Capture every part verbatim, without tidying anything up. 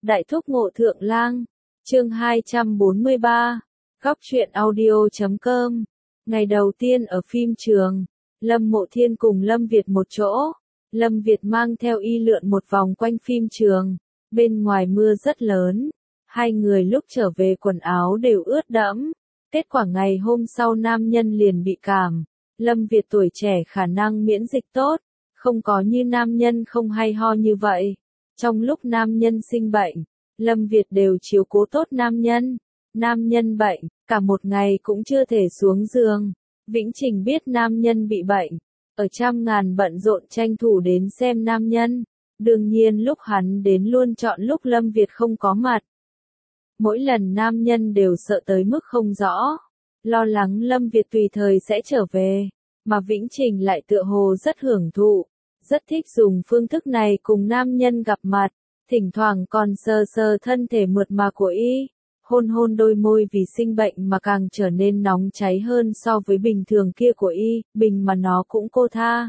Đại thúc ngộ thượng lang, chương hai trăm bốn mươi ba, góc truyện audio chấm com. Ngày đầu tiên ở phim trường, Lâm Mộ Thiên cùng Lâm Việt một chỗ. Lâm Việt mang theo y lượn một vòng quanh phim trường, bên ngoài mưa rất lớn. Hai người lúc trở về quần áo đều ướt đẫm. Kết quả ngày hôm sau nam nhân liền bị cảm. Lâm Việt tuổi trẻ khả năng miễn dịch tốt, không có như nam nhân không hay ho như vậy. Trong lúc nam nhân sinh bệnh, Lâm Việt đều chiếu cố tốt nam nhân. Nam nhân bệnh, cả một ngày cũng chưa thể xuống giường. Vĩnh Trình biết nam nhân bị bệnh, ở trăm ngàn bận rộn tranh thủ đến xem nam nhân. Đương nhiên lúc hắn đến luôn chọn lúc Lâm Việt không có mặt. Mỗi lần nam nhân đều sợ tới mức không rõ, lo lắng Lâm Việt tùy thời sẽ trở về, mà Vĩnh Trình lại tựa hồ rất hưởng thụ, rất thích dùng phương thức này cùng nam nhân gặp mặt, thỉnh thoảng còn sờ sờ thân thể mượt mà của y, hôn hôn đôi môi vì sinh bệnh mà càng trở nên nóng cháy hơn so với bình thường kia của y, bình mà nó cũng cô tha.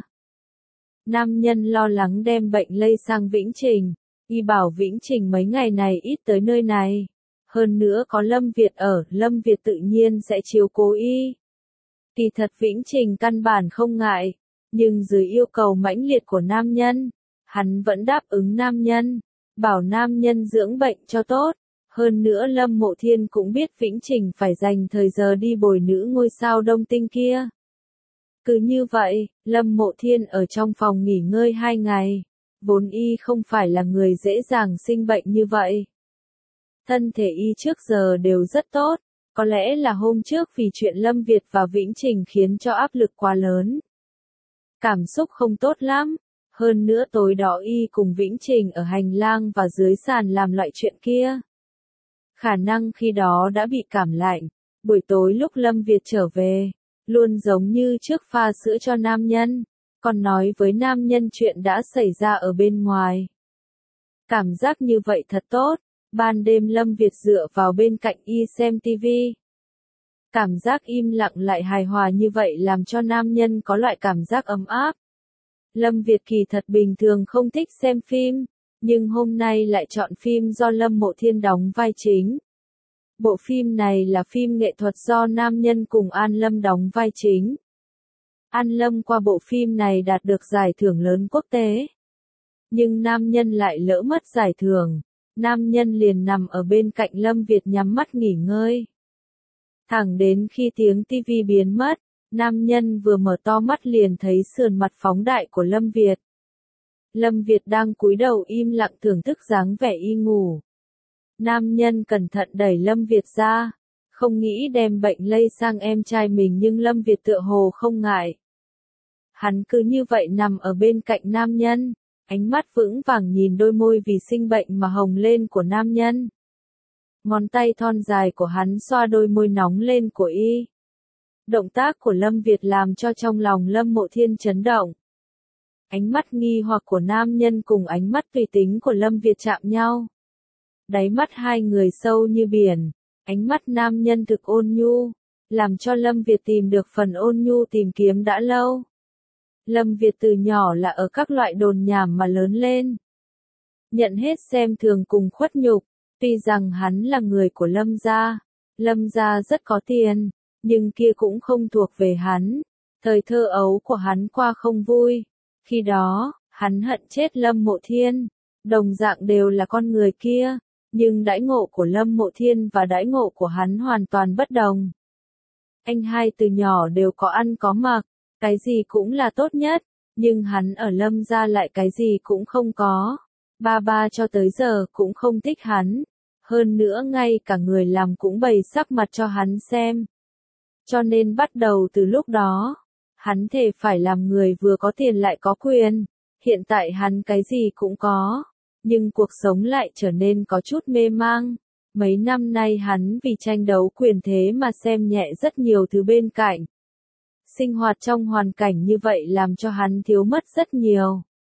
Nam nhân lo lắng đem bệnh lây sang Vĩnh Trình, y bảo Vĩnh Trình mấy ngày này ít tới nơi này. Hơn nữa có Lâm Việt ở, Lâm Việt tự nhiên sẽ chiếu cố y. Kỳ thật Vĩnh Trình căn bản không ngại, nhưng dưới yêu cầu mãnh liệt của nam nhân, hắn vẫn đáp ứng nam nhân, bảo nam nhân dưỡng bệnh cho tốt. Hơn nữa Lâm Mộ Thiên cũng biết Vĩnh Trình phải dành thời giờ đi bồi nữ ngôi sao Đông Tinh kia. Cứ như vậy, Lâm Mộ Thiên ở trong phòng nghỉ ngơi hai ngày, vốn y không phải là người dễ dàng sinh bệnh như vậy. Thân thể y trước giờ đều rất tốt, có lẽ là hôm trước vì chuyện Lâm Việt và Vĩnh Trình khiến cho áp lực quá lớn. Cảm xúc không tốt lắm, hơn nữa tối đó y cùng Vĩnh Trình ở hành lang và dưới sàn làm loại chuyện kia. Khả năng khi đó đã bị cảm lạnh, buổi tối lúc Lâm Việt trở về, luôn giống như trước pha sữa cho nam nhân, còn nói với nam nhân chuyện đã xảy ra ở bên ngoài. Cảm giác như vậy thật tốt. Ban đêm Lâm Việt dựa vào bên cạnh y xem tivi. Cảm giác im lặng lại hài hòa như vậy làm cho nam nhân có loại cảm giác ấm áp. Lâm Việt kỳ thật bình thường không thích xem phim, nhưng hôm nay lại chọn phim do Lâm Mộ Thiên đóng vai chính. Bộ phim này là phim nghệ thuật do nam nhân cùng An Lâm đóng vai chính. An Lâm qua bộ phim này đạt được giải thưởng lớn quốc tế. Nhưng nam nhân lại lỡ mất giải thưởng. Nam nhân liền nằm ở bên cạnh Lâm Việt nhắm mắt nghỉ ngơi. Thẳng đến khi tiếng tivi biến mất, nam nhân vừa mở to mắt liền thấy sườn mặt phóng đại của Lâm Việt. Lâm Việt đang cúi đầu im lặng thưởng thức dáng vẻ y ngủ. Nam nhân cẩn thận đẩy Lâm Việt ra, không nghĩ đem bệnh lây sang em trai mình nhưng Lâm Việt tựa hồ không ngại. Hắn cứ như vậy nằm ở bên cạnh nam nhân. Ánh mắt vững vàng nhìn đôi môi vì sinh bệnh mà hồng lên của nam nhân. Ngón tay thon dài của hắn xoa đôi môi nóng lên của y. Động tác của Lâm Việt làm cho trong lòng Lâm Mộ Thiên chấn động. Ánh mắt nghi hoặc của nam nhân cùng ánh mắt tùy tính của Lâm Việt chạm nhau. Đáy mắt hai người sâu như biển, ánh mắt nam nhân thực ôn nhu, làm cho Lâm Việt tìm được phần ôn nhu tìm kiếm đã lâu. Lâm Việt từ nhỏ là ở các loại đồn nhảm mà lớn lên. Nhận hết xem thường cùng khuất nhục, tuy rằng hắn là người của Lâm gia, Lâm gia rất có tiền, nhưng kia cũng không thuộc về hắn. Thời thơ ấu của hắn qua không vui, khi đó, hắn hận chết Lâm Mộ Thiên, đồng dạng đều là con người kia, nhưng đãi ngộ của Lâm Mộ Thiên và đãi ngộ của hắn hoàn toàn bất đồng. Anh hai từ nhỏ đều có ăn có mặc. Cái gì cũng là tốt nhất, nhưng hắn ở Lâm gia lại cái gì cũng không có. Ba ba cho tới giờ cũng không thích hắn. Hơn nữa ngay cả người làm cũng bày sắc mặt cho hắn xem. Cho nên bắt đầu từ lúc đó, hắn thề phải làm người vừa có tiền lại có quyền. Hiện tại hắn cái gì cũng có, nhưng cuộc sống lại trở nên có chút mê mang. Mấy năm nay hắn vì tranh đấu quyền thế mà xem nhẹ rất nhiều thứ bên cạnh. Sinh hoạt trong hoàn cảnh như vậy làm cho hắn thiếu mất rất nhiều.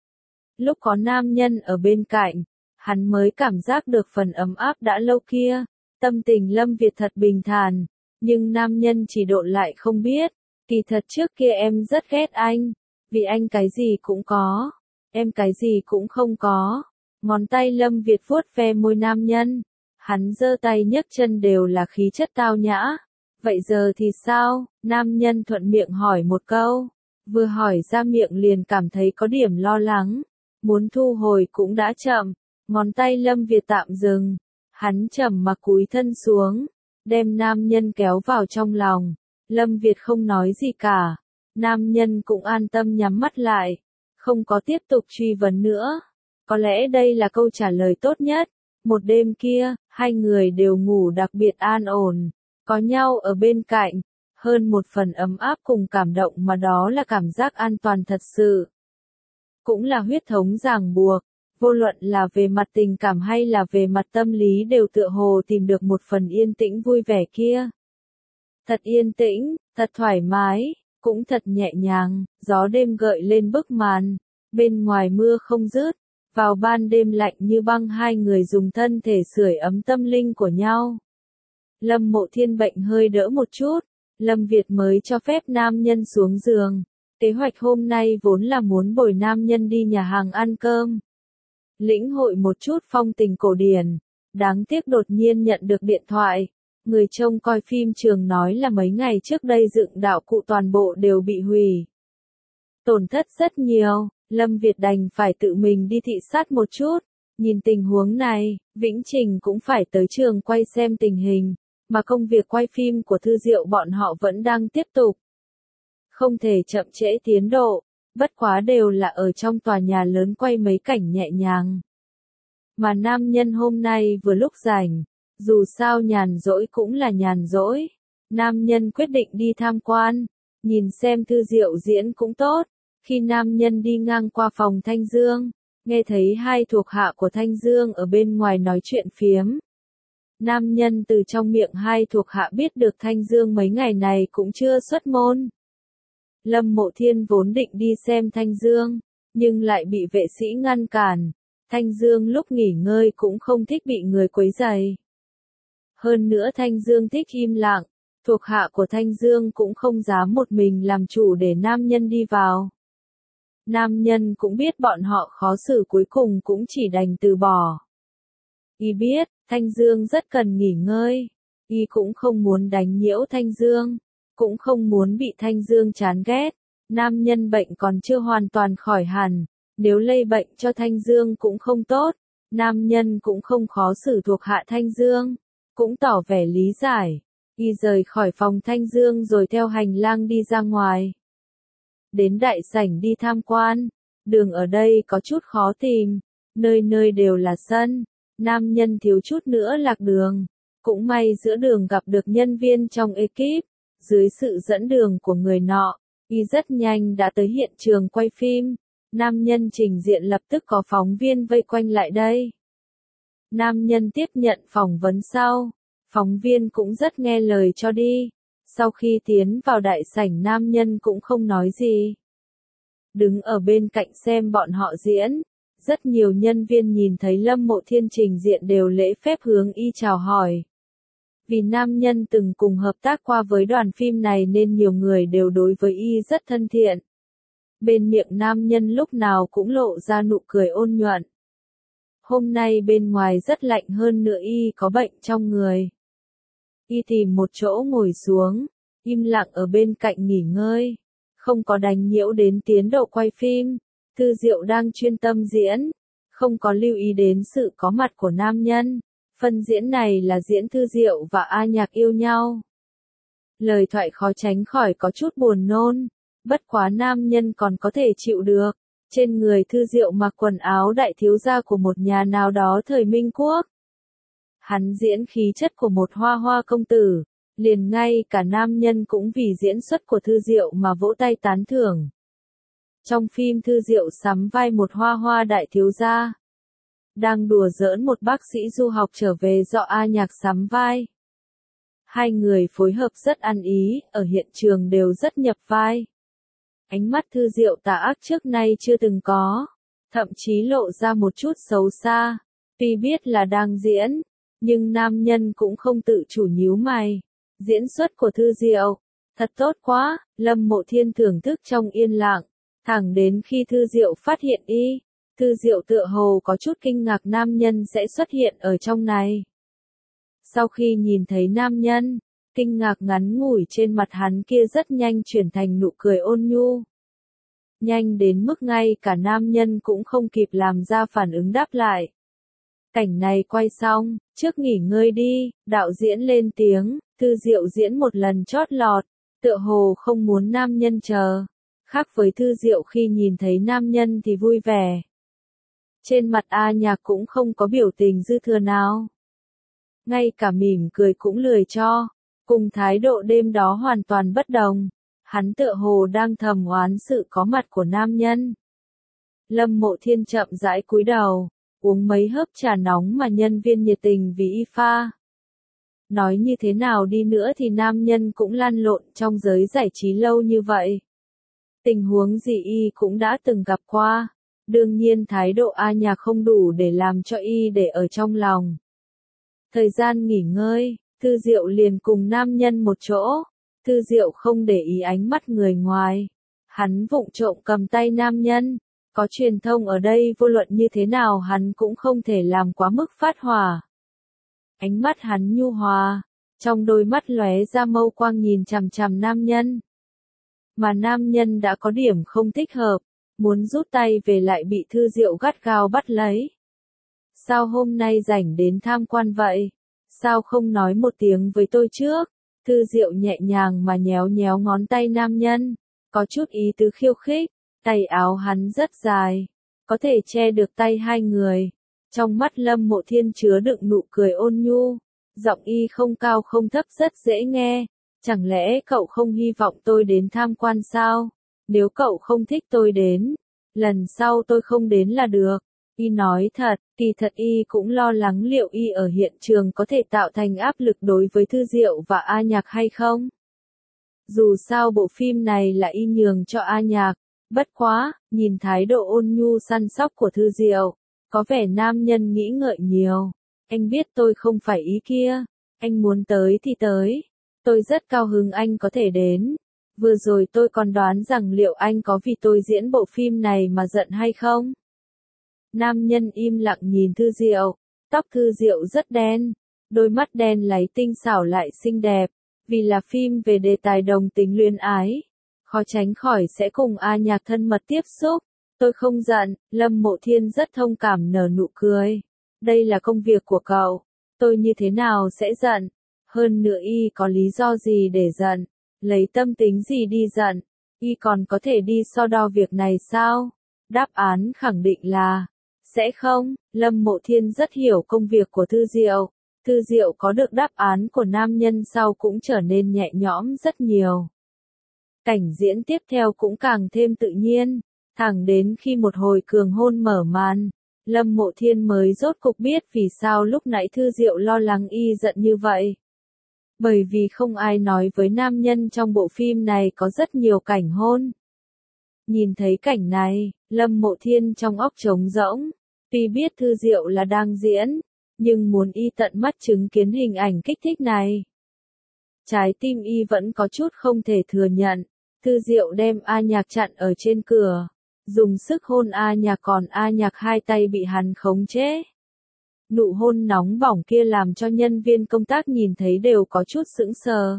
Lúc có nam nhân ở bên cạnh, hắn mới cảm giác được phần ấm áp đã lâu kia. Tâm tình Lâm Việt thật bình thản, nhưng nam nhân chỉ độn lại không biết. Kỳ thật trước kia em rất ghét anh, vì anh cái gì cũng có, em cái gì cũng không có. Ngón tay Lâm Việt vuốt ve môi nam nhân. Hắn giơ tay nhấc chân đều là khí chất tao nhã. Vậy giờ thì sao? Nam nhân thuận miệng hỏi một câu. Vừa hỏi ra miệng liền cảm thấy có điểm lo lắng. Muốn thu hồi cũng đã chậm. Ngón tay Lâm Việt tạm dừng. Hắn trầm mặc cúi thân xuống. Đem nam nhân kéo vào trong lòng. Lâm Việt không nói gì cả. Nam nhân cũng an tâm nhắm mắt lại. Không có tiếp tục truy vấn nữa. Có lẽ đây là câu trả lời tốt nhất. Một đêm kia, hai người đều ngủ đặc biệt an ổn. Có nhau ở bên cạnh. Hơn một phần ấm áp cùng cảm động mà đó là cảm giác an toàn thật sự. Cũng là huyết thống ràng buộc. Vô luận là về mặt tình cảm hay là về mặt tâm lý đều tựa hồ tìm được một phần yên tĩnh vui vẻ kia. Thật yên tĩnh, thật thoải mái, cũng thật nhẹ nhàng, gió đêm gợi lên bức màn, bên ngoài mưa không dứt, vào ban đêm lạnh như băng hai người dùng thân thể sưởi ấm tâm linh của nhau. Lâm Mộ Thiên bệnh hơi đỡ một chút, Lâm Việt mới cho phép nam nhân xuống giường. Kế hoạch hôm nay vốn là muốn bồi nam nhân đi nhà hàng ăn cơm. Lĩnh hội một chút phong tình cổ điển, đáng tiếc đột nhiên nhận được điện thoại. Người trông coi phim trường nói là mấy ngày trước đây dựng đạo cụ toàn bộ đều bị hủy. Tổn thất rất nhiều, Lâm Việt đành phải tự mình đi thị sát một chút. Nhìn tình huống này, Vĩnh Trình cũng phải tới trường quay xem tình hình, mà công việc quay phim của Thư Diệu bọn họ vẫn đang tiếp tục. Không thể chậm trễ tiến độ, bất quá đều là ở trong tòa nhà lớn quay mấy cảnh nhẹ nhàng. Mà nam nhân hôm nay vừa lúc rảnh, dù sao nhàn rỗi cũng là nhàn rỗi. Nam nhân quyết định đi tham quan, nhìn xem Thư Diệu diễn cũng tốt. Khi nam nhân đi ngang qua phòng Thanh Dương, nghe thấy hai thuộc hạ của Thanh Dương ở bên ngoài nói chuyện phiếm. Nam nhân từ trong miệng hai thuộc hạ biết được Thanh Dương mấy ngày này cũng chưa xuất môn. Lâm Mộ Thiên vốn định đi xem Thanh Dương, nhưng lại bị vệ sĩ ngăn cản. Thanh Dương lúc nghỉ ngơi cũng không thích bị người quấy rầy. Hơn nữa Thanh Dương thích im lặng, thuộc hạ của Thanh Dương cũng không dám một mình làm chủ để nam nhân đi vào. Nam nhân cũng biết bọn họ khó xử cuối cùng cũng chỉ đành từ bỏ. Y biết, Thanh Dương rất cần nghỉ ngơi. Y cũng không muốn đánh nhiễu Thanh Dương, cũng không muốn bị Thanh Dương chán ghét. Nam nhân bệnh còn chưa hoàn toàn khỏi hẳn, nếu lây bệnh cho Thanh Dương cũng không tốt. Nam nhân cũng không khó xử thuộc hạ Thanh Dương, cũng tỏ vẻ lý giải. Y rời khỏi phòng Thanh Dương rồi theo hành lang đi ra ngoài. Đến đại sảnh đi tham quan, đường ở đây có chút khó tìm, nơi nơi đều là sân. Nam nhân thiếu chút nữa lạc đường, cũng may giữa đường gặp được nhân viên trong ekip. Dưới sự dẫn đường của người nọ, y rất nhanh đã tới hiện trường quay phim. Nam nhân trình diện lập tức có phóng viên vây quanh lại đây. Nam nhân tiếp nhận phỏng vấn sau, phóng viên cũng rất nghe lời cho đi. Sau khi tiến vào đại sảnh nam nhân cũng không nói gì. Đứng ở bên cạnh xem bọn họ diễn. Rất nhiều nhân viên nhìn thấy Lâm Mộ Thiên trình diện đều lễ phép hướng y chào hỏi. Vì nam nhân từng cùng hợp tác qua với đoàn phim này nên nhiều người đều đối với y rất thân thiện. Bên miệng nam nhân lúc nào cũng lộ ra nụ cười ôn nhuận. Hôm nay bên ngoài rất lạnh hơn nữa y có bệnh trong người. Y tìm một chỗ ngồi xuống, im lặng ở bên cạnh nghỉ ngơi, không có đánh nhiễu đến tiến độ quay phim. Thư Diệu đang chuyên tâm diễn, không có lưu ý đến sự có mặt của nam nhân. Phần diễn này là diễn Thư Diệu và A Nhạc yêu nhau. Lời thoại khó tránh khỏi có chút buồn nôn, bất quá nam nhân còn có thể chịu được. Trên người Thư Diệu mặc quần áo đại thiếu gia của một nhà nào đó thời Minh Quốc. Hắn diễn khí chất của một hoa hoa công tử, liền ngay cả nam nhân cũng vì diễn xuất của Thư Diệu mà vỗ tay tán thưởng. Trong phim Thư Diệu sắm vai một hoa hoa đại thiếu gia. Đang đùa giỡn một bác sĩ du học trở về do A Nhạc sắm vai. Hai người phối hợp rất ăn ý, ở hiện trường đều rất nhập vai. Ánh mắt Thư Diệu tà ác trước nay chưa từng có, thậm chí lộ ra một chút xấu xa. Tuy biết là đang diễn, nhưng nam nhân cũng không tự chủ nhíu mày. Diễn xuất của Thư Diệu, thật tốt quá, Lâm Mộ Thiên thưởng thức trong yên lặng, thẳng đến khi Thư Diệu phát hiện y. Thư Diệu tựa hồ có chút kinh ngạc nam nhân sẽ xuất hiện ở trong này. Sau khi nhìn thấy nam nhân, kinh ngạc ngắn ngủi trên mặt hắn kia rất nhanh chuyển thành nụ cười ôn nhu. Nhanh đến mức ngay cả nam nhân cũng không kịp làm ra phản ứng đáp lại. Cảnh này quay xong, trước nghỉ ngơi đi, đạo diễn lên tiếng, Thư Diệu diễn một lần chót lọt, tựa hồ không muốn nam nhân chờ. Khác với Thư Diệu khi nhìn thấy nam nhân thì vui vẻ. Trên mặt A Nhạc cũng không có biểu tình dư thừa nào. Ngay cả mỉm cười cũng lười cho, cùng thái độ đêm đó hoàn toàn bất đồng. Hắn tựa hồ đang thầm oán sự có mặt của nam nhân. Lâm Mộ Thiên chậm rãi cúi đầu, uống mấy hớp trà nóng mà nhân viên nhiệt tình vì y pha. Nói như thế nào đi nữa thì nam nhân cũng lăn lộn trong giới giải trí lâu như vậy. Tình huống gì y cũng đã từng gặp qua. Đương nhiên thái độ A Nhạc không đủ để làm cho y để ở trong lòng. Thời gian nghỉ ngơi, Thư Diệu liền cùng nam nhân một chỗ. Thư Diệu không để ý ánh mắt người ngoài. Hắn vụng trộm cầm tay nam nhân. Có truyền thông ở đây vô luận như thế nào hắn cũng không thể làm quá mức phát hỏa. Ánh mắt hắn nhu hòa, trong đôi mắt lóe ra mâu quang nhìn chằm chằm nam nhân. Mà nam nhân đã có điểm không thích hợp, muốn rút tay về lại bị Thư Diệu gắt gao bắt lấy. Sao hôm nay rảnh đến tham quan vậy? Sao không nói một tiếng với tôi trước? Thư Diệu nhẹ nhàng mà nhéo nhéo ngón tay nam nhân, có chút ý tứ khiêu khích, tay áo hắn rất dài, có thể che được tay hai người. Trong mắt Lâm Mộ Thiên chứa đựng nụ cười ôn nhu, giọng y không cao không thấp rất dễ nghe. Chẳng lẽ cậu không hy vọng tôi đến tham quan sao? Nếu cậu không thích tôi đến, lần sau tôi không đến là được. Y nói thật, kỳ thật y cũng lo lắng liệu y ở hiện trường có thể tạo thành áp lực đối với Thư Diệu và A Nhạc hay không. Dù sao bộ phim này là y nhường cho A Nhạc, bất quá, nhìn thái độ ôn nhu săn sóc của Thư Diệu, có vẻ nam nhân nghĩ ngợi nhiều. Anh biết tôi không phải ý kia, anh muốn tới thì tới. Tôi rất cao hứng anh có thể đến. Vừa rồi tôi còn đoán rằng liệu anh có vì tôi diễn bộ phim này mà giận hay không? Nam nhân im lặng nhìn Thư Diệu, tóc Thư Diệu rất đen, đôi mắt đen láy tinh xảo lại xinh đẹp, vì là phim về đề tài đồng tính luyến ái, khó tránh khỏi sẽ cùng A Nhạc thân mật tiếp xúc. Tôi không giận, Lâm Mộ Thiên rất thông cảm nở nụ cười. Đây là công việc của cậu, tôi như thế nào sẽ giận? Hơn nữa y có lý do gì để giận? Lấy tâm tính gì đi giận? Y còn có thể đi so đo việc này sao? Đáp án khẳng định là sẽ không. Lâm Mộ Thiên rất hiểu công việc của Thư Diệu. Thư Diệu có được đáp án của nam nhân sau cũng trở nên nhẹ nhõm rất nhiều. Cảnh diễn tiếp theo cũng càng thêm tự nhiên, thẳng đến khi một hồi cường hôn mở màn, Lâm Mộ Thiên mới rốt cục biết vì sao lúc nãy Thư Diệu lo lắng y giận như vậy. Bởi vì không ai nói với nam nhân trong bộ phim này có rất nhiều cảnh hôn. Nhìn thấy cảnh này, Lâm Mộ Thiên trong óc trống rỗng, tuy biết Thư Diệu là đang diễn, nhưng muốn y tận mắt chứng kiến hình ảnh kích thích này. Trái tim y vẫn có chút không thể thừa nhận, Thư Diệu đem A Nhạc chặn ở trên cửa, dùng sức hôn A Nhạc còn A Nhạc hai tay bị hắn khống chế. Nụ hôn nóng bỏng kia làm cho nhân viên công tác nhìn thấy đều có chút sững sờ.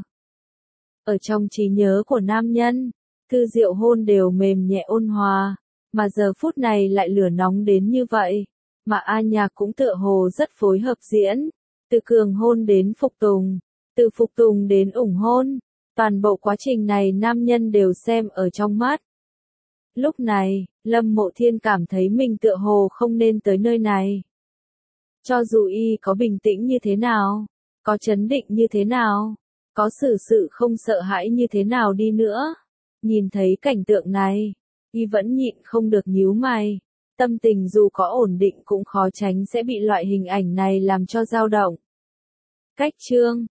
Ở trong trí nhớ của nam nhân, Thư Diệu hôn đều mềm nhẹ ôn hòa, mà giờ phút này lại lửa nóng đến như vậy, mà A Nhạc cũng tựa hồ rất phối hợp diễn, từ cường hôn đến phục tùng, từ phục tùng đến ủng hôn, toàn bộ quá trình này nam nhân đều xem ở trong mắt. Lúc này, Lâm Mộ Thiên cảm thấy mình tựa hồ không nên tới nơi này. Cho dù y có bình tĩnh như thế nào, có chấn định như thế nào, có xử sự không sợ hãi như thế nào đi nữa, nhìn thấy cảnh tượng này, y vẫn nhịn không được nhíu mày. Tâm tình dù có ổn định cũng khó tránh sẽ bị loại hình ảnh này làm cho dao động. Cách chương